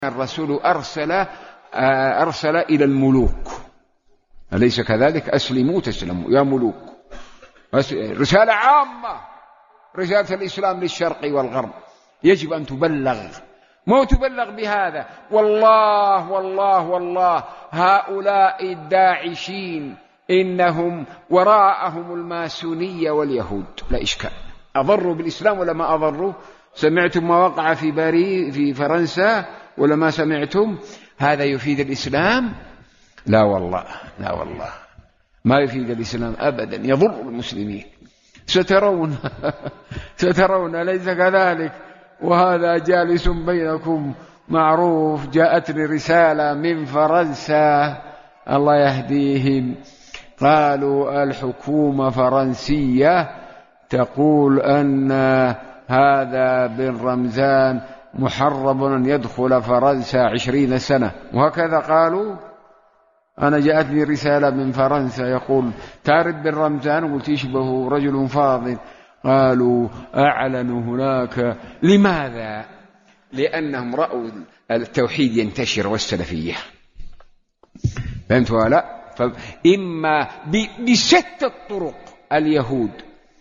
الرسول أرسل إلى الملوك، أليس كذلك؟ أسلموا تسلموا يا ملوك. رسالة عامة، رسالة الإسلام للشرق والغرب، يجب أن تبلغ، ما تبلغ بهذا. والله والله والله هؤلاء الداعشين إنهم وراءهم الماسونية واليهود، لا إشكال. أضروا بالإسلام ولا ما أضروا؟ سمعتم ما وقع في باريس في فرنسا ولا ما سمعتم؟ هذا يفيد الإسلام؟ لا والله، لا والله ما يفيد الإسلام أبدا، يضر المسلمين. سترون سترون، أليس كذلك؟ وهذا جالس بينكم معروف. جاءتني رسالة من فرنسا الله يهديهم، قالوا الحكومة فرنسية تقول أن هذا بن رمضان محرم أن يدخل فرنسا 20 سنة، وهكذا قالوا. أنا جاءتني رسالة من فرنسا يقول تعرف بن رمضان؟ قلت يشبه رجل فاضل. قالوا أعلنوا هناك. لماذا؟ لأنهم رأوا التوحيد ينتشر والسلفية. فهمت ولا؟ فإما بشتى الطرق اليهود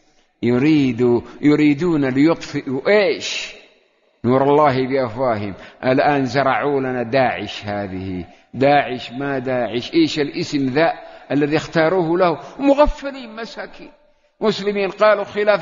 يريدون ليطفئوا إيش؟ نور الله بأفواههم. الآن زرعوا لنا داعش. هذه داعش ما داعش، إيش الاسم ذا الذي اختاروه له؟ مغفلين مساكين مسلمين. قالوا خلاف